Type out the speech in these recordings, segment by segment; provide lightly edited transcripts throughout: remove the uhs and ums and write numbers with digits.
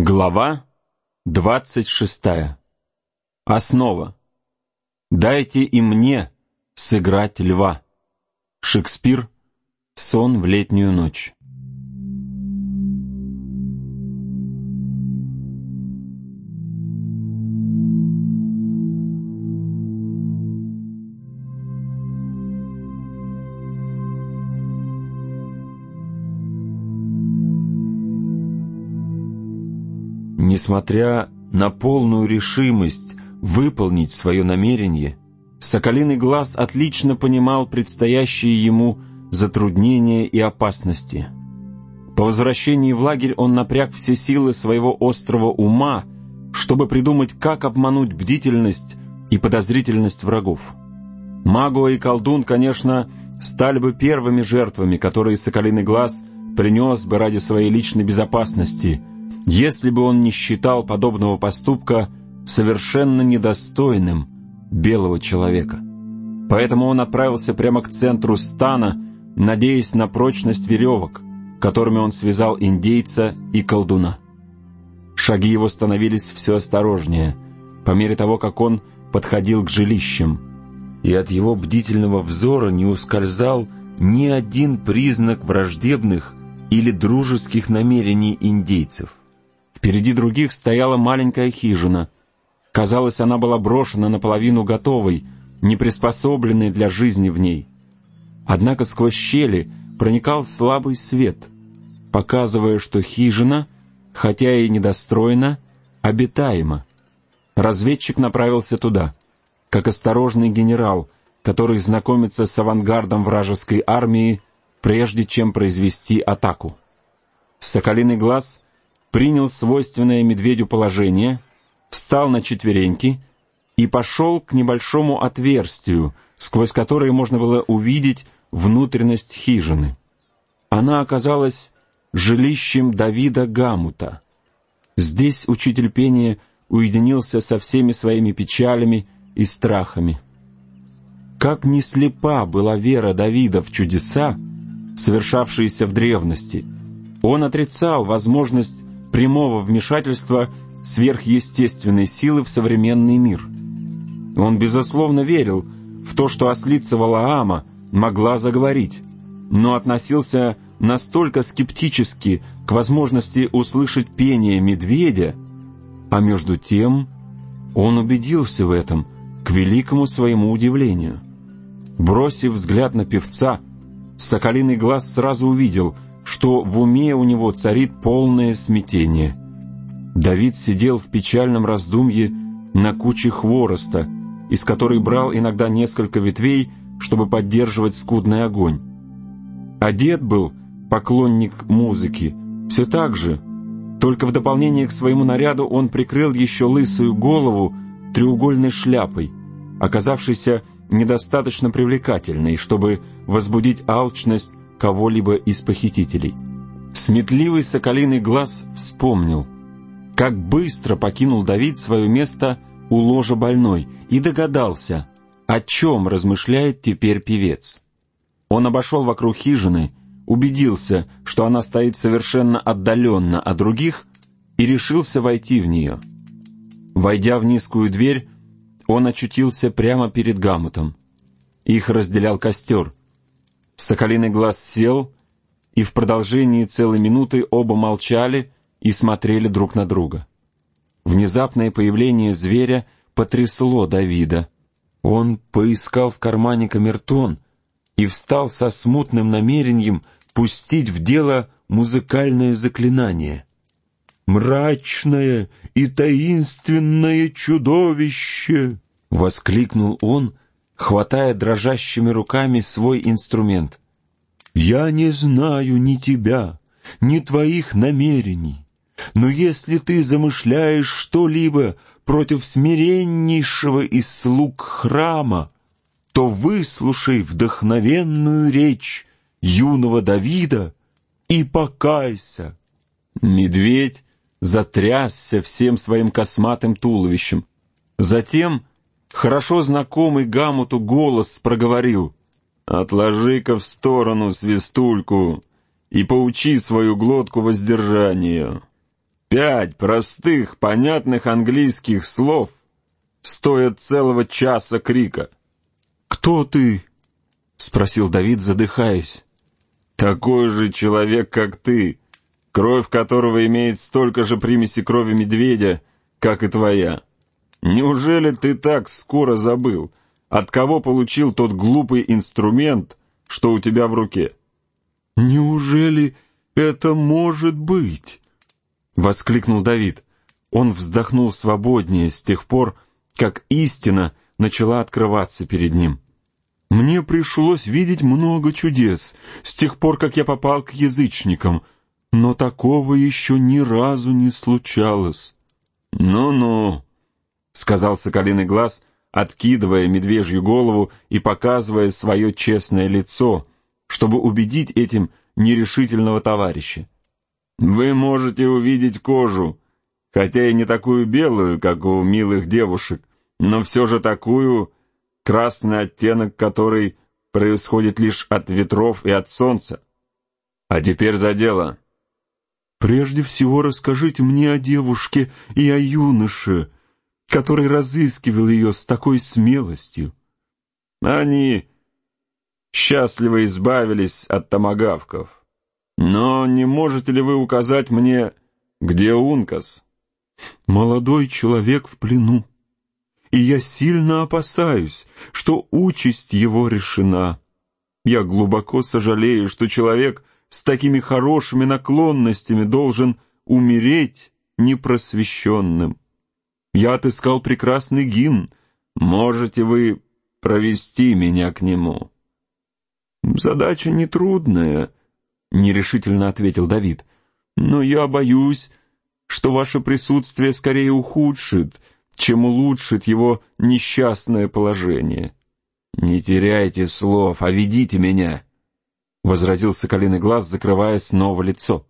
Глава 26. Основа. «Дайте и мне сыграть льва». Шекспир. Сон в летнюю ночь. Несмотря на полную решимость выполнить свое намерение, Соколиный глаз отлично понимал предстоящие ему затруднения и опасности. По возвращении в лагерь он напряг все силы своего острого ума, чтобы придумать, как обмануть бдительность и подозрительность врагов. Магуа и колдун, конечно, стали бы первыми жертвами, которые Соколиный глаз принес бы ради своей личной безопасности, если бы он не считал подобного поступка совершенно недостойным белого человека. Поэтому он отправился прямо к центру стана, надеясь на прочность веревок, которыми он связал индейца и колдуна. Шаги его становились все осторожнее, по мере того, как он подходил к жилищам, и от его бдительного взора не ускользал ни один признак враждебных или дружеских намерений индейцев. Впереди других стояла маленькая хижина. Казалось, она была брошена наполовину готовой, не приспособленной для жизни в ней. Однако сквозь щели проникал слабый свет, показывая, что хижина, хотя и недостроена, обитаема. Разведчик направился туда, как осторожный генерал, который знакомится с авангардом вражеской армии, прежде чем произвести атаку. Соколиный глаз принял свойственное медведю положение, встал на четвереньки и пошел к небольшому отверстию, сквозь которое можно было увидеть внутренность хижины. Она оказалась жилищем Давида Гамута. Здесь учитель пения уединился со всеми своими печалями и страхами. Как не слепа была вера Давида в чудеса, совершавшиеся в древности, он отрицал возможность прямого вмешательства сверхъестественной силы в современный мир. Он, безусловно, верил в то, что ослица Валаама могла заговорить, но относился настолько скептически к возможности услышать пение медведя, а между тем он убедился в этом, к великому своему удивлению. Бросив взгляд на певца, Соколиный глаз сразу увидел, что в уме у него царит полное смятение. Давид сидел в печальном раздумье на куче хвороста, из которой брал иногда несколько ветвей, чтобы поддерживать скудный огонь. Одет был поклонник музыки все так же, только в дополнение к своему наряду он прикрыл еще лысую голову треугольной шляпой, оказавшейся недостаточно привлекательной, чтобы возбудить алчность кого-либо из похитителей. Сметливый Соколиный глаз вспомнил, как быстро покинул Давид свое место у ложа больной, и догадался, о чем размышляет теперь певец. Он обошел вокруг хижины, убедился, что она стоит совершенно отдаленно от других, и решился войти в нее. Войдя в низкую дверь, он очутился прямо перед Гамутом. Их разделял костер. Соколиный глаз сел, и в продолжении целой минуты оба молчали и смотрели друг на друга. Внезапное появление зверя потрясло Давида. Он поискал в кармане камертон и встал со смутным намерением пустить в дело музыкальное заклинание. «Мрачное и таинственное чудовище!» — воскликнул он, хватая дрожащими руками свой инструмент. «Я не знаю ни тебя, ни твоих намерений, но если ты замышляешь что-либо против смиреннейшего из слуг храма, то выслушай вдохновенную речь юного Давида и покайся». Медведь затрясся всем своим косматым туловищем. Затем хорошо знакомый Гамуту голос проговорил: «Отложи-ка в сторону свистульку и поучи свою глотку воздержанию». 5 простых, понятных английских слов стоят целого часа крика. «Кто ты?» — спросил Давид, задыхаясь. «Такой же человек, как ты, кровь которого имеет столько же примеси крови медведя, как и твоя. Неужели ты так скоро забыл, от кого получил тот глупый инструмент, что у тебя в руке?» «Неужели это может быть?» — воскликнул Давид. Он вздохнул свободнее с тех пор, как истина начала открываться перед ним. «Мне пришлось видеть много чудес с тех пор, как я попал к язычникам, но такого еще ни разу не случалось». «Ну-ну», — сказал Соколиный Глаз, откидывая медвежью голову и показывая свое честное лицо, чтобы убедить этим нерешительного товарища. «Вы можете увидеть кожу, хотя и не такую белую, как у милых девушек, но все же такую, красный оттенок которой происходит лишь от ветров и от солнца. А теперь за дело». «Прежде всего расскажите мне о девушке и о юноше, который разыскивал ее с такой смелостью». «Они счастливо избавились от томагавков. Но не можете ли вы указать мне, где Ункас?» «Молодой человек в плену, и я сильно опасаюсь, что участь его решена. Я глубоко сожалею, что человек с такими хорошими наклонностями должен умереть непросвещенным. Я отыскал прекрасный гимн. Можете вы провести меня к нему?» «Задача нетрудная», — нерешительно ответил Давид, «но я боюсь, что ваше присутствие скорее ухудшит, чем улучшит его несчастное положение». «Не теряйте слов, а ведите меня», — возразил Соколиный Глаз, закрывая снова лицо.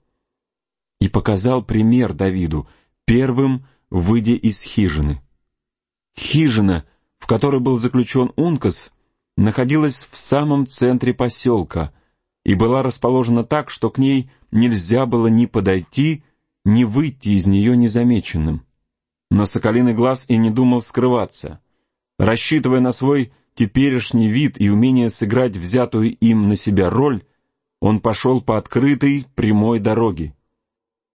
И показал пример Давиду, первым выйдя из хижины. Хижина, в которой был заключен Ункас, находилась в самом центре поселка и была расположена так, что к ней нельзя было ни подойти, ни выйти из нее незамеченным. Но Соколиный Глаз и не думал скрываться. Рассчитывая на свой теперешний вид и умение сыграть взятую им на себя роль, он пошел по открытой прямой дороге.